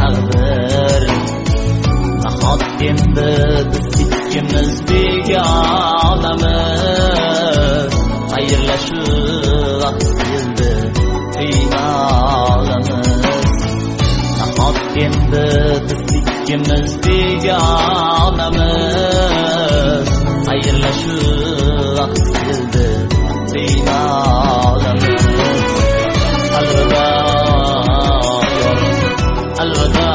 taqdir. Nahot endi biz ikkimiz begonamiz, xayrlashuv vaqti keldi finalimiz. Nahot endi biz ikkimiz begonamiz, xayrlashuv vaqti keldi finalimiz. Alvida alvida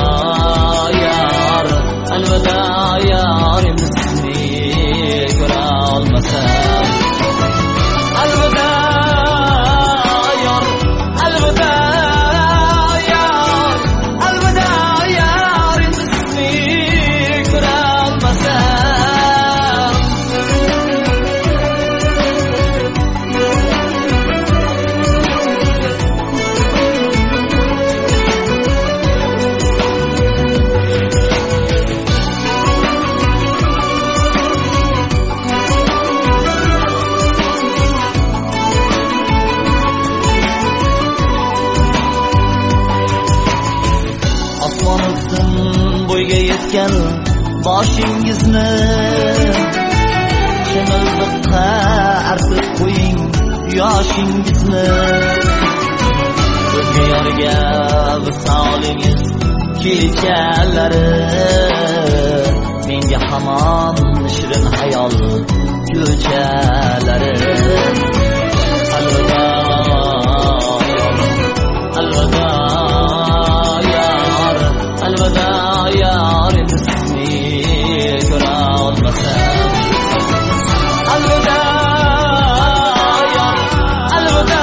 yar, alvida yar, endi sizni ko'ra olmasam. Alvida yar, alvida yar, alvida yar, endi sizni ko'ra olmasam. Osmondan bo'yga yetgan boshingizni chimildiqqa artib qo'ying yoshingizni. O'zga yorga visolingiz kechalari menga hamon shirin hayol ko'chalari. Alvida alvida yar, alvida yar, endi sizni ko'ra olmasam. Alvida yar, alvida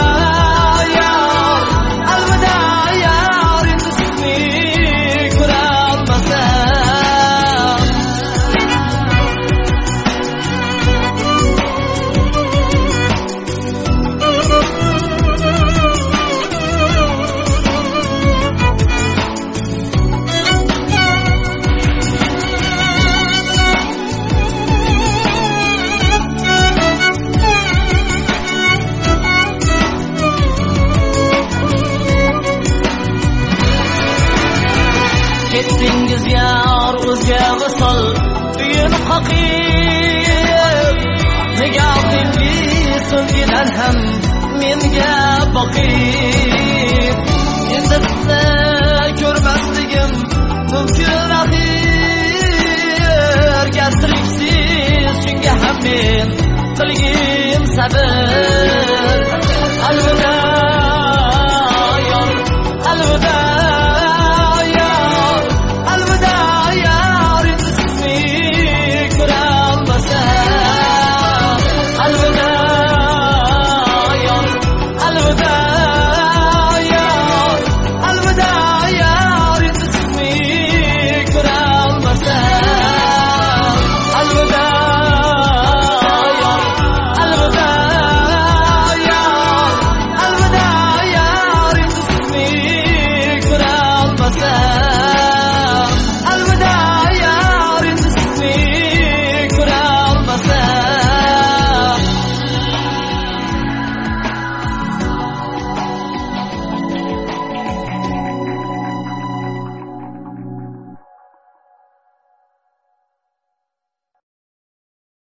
yar, alvida yar, endi sizni ko'ra olmasam. Ketdingiz yar o'zga visol uyim haqib, nigohingiz so'ngidan ham menga boqib. Endi sizni ko'rmasligim mumkin axir, gaztiriksiz shunga ham men qilgim sabr. Alvida